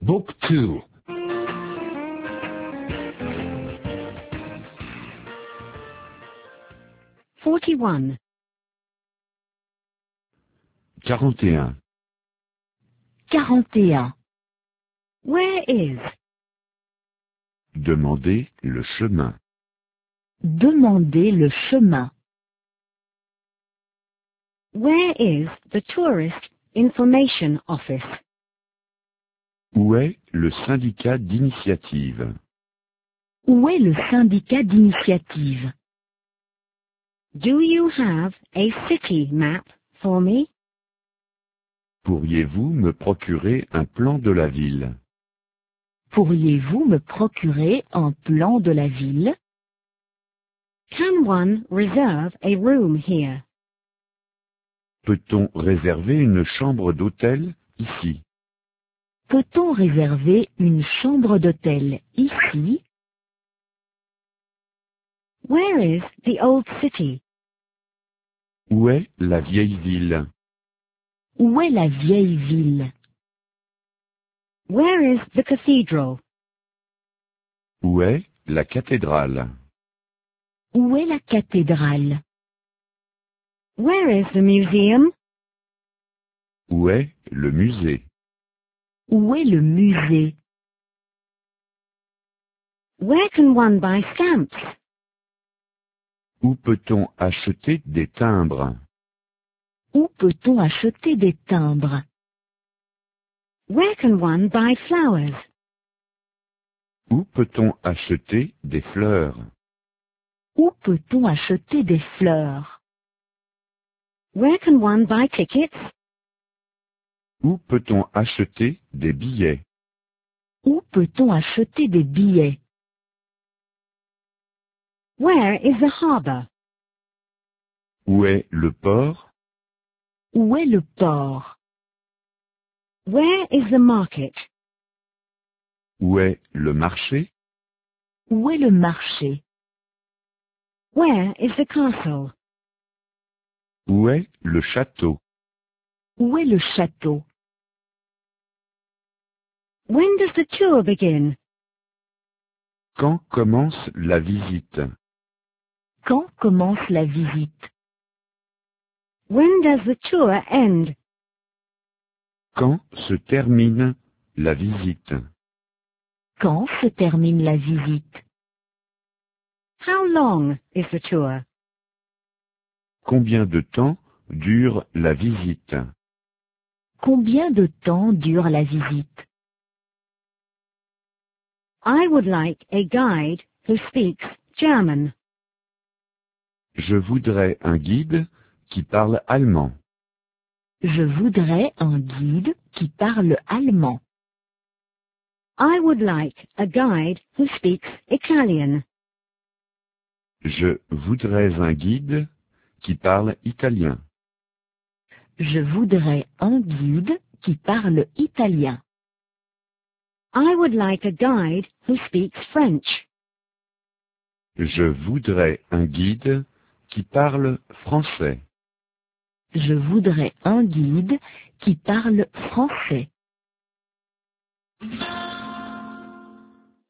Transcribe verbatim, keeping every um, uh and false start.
Book two. forty-one. quarante et un. quarante et un. Where is? Demandez le chemin. Demandez le chemin. Where is the Tourist Information Office? Où est le syndicat d'initiative? Où est le syndicat d'initiative? Do you have a city map for me? Pourriez-vous me procurer un plan de la ville? Pourriez-vous me procurer un plan de la ville? Can one reserve a room here? Peut-on réserver une chambre d'hôtel ici? Peut-on réserver une chambre d'hôtel ici? Where is the old city? Où est la vieille ville? Où est la vieille ville? Where is the cathedral? Où est la cathédrale? Où est la cathédrale? Where is the museum? Où est le musée? Où est le musée? Where can one buy stamps? Où peut-on acheter des timbres? Où peut-on acheter des timbres? Where can one buy flowers? Où peut-on acheter des fleurs? Où peut-on acheter des fleurs? Where can one buy tickets? Où peut-on acheter des billets? Où peut-on acheter des billets? Where is the harbor? Où est le port? Où est le port? Where is the market? Où est le marché? Où est le marché? Where is the castle? Où est le château? Où est le château? When does the tour begin? Quand commence la visite? Quand commence la visite? When does the tour end? Quand se termine la visite? Quand se termine la visite? How long is the tour? Combien de temps dure la visite? Combien de temps dure la visite? I would like a guide who speaks German. Je voudrais un guide qui parle allemand. Je voudrais un guide qui parle allemand. I would like a guide who speaks Italian. Je voudrais un guide qui parle italien. Je voudrais un guide qui parle italien. I would like a guide who speaks French. Je voudrais un guide qui parle français. Je voudrais un guide qui parle français.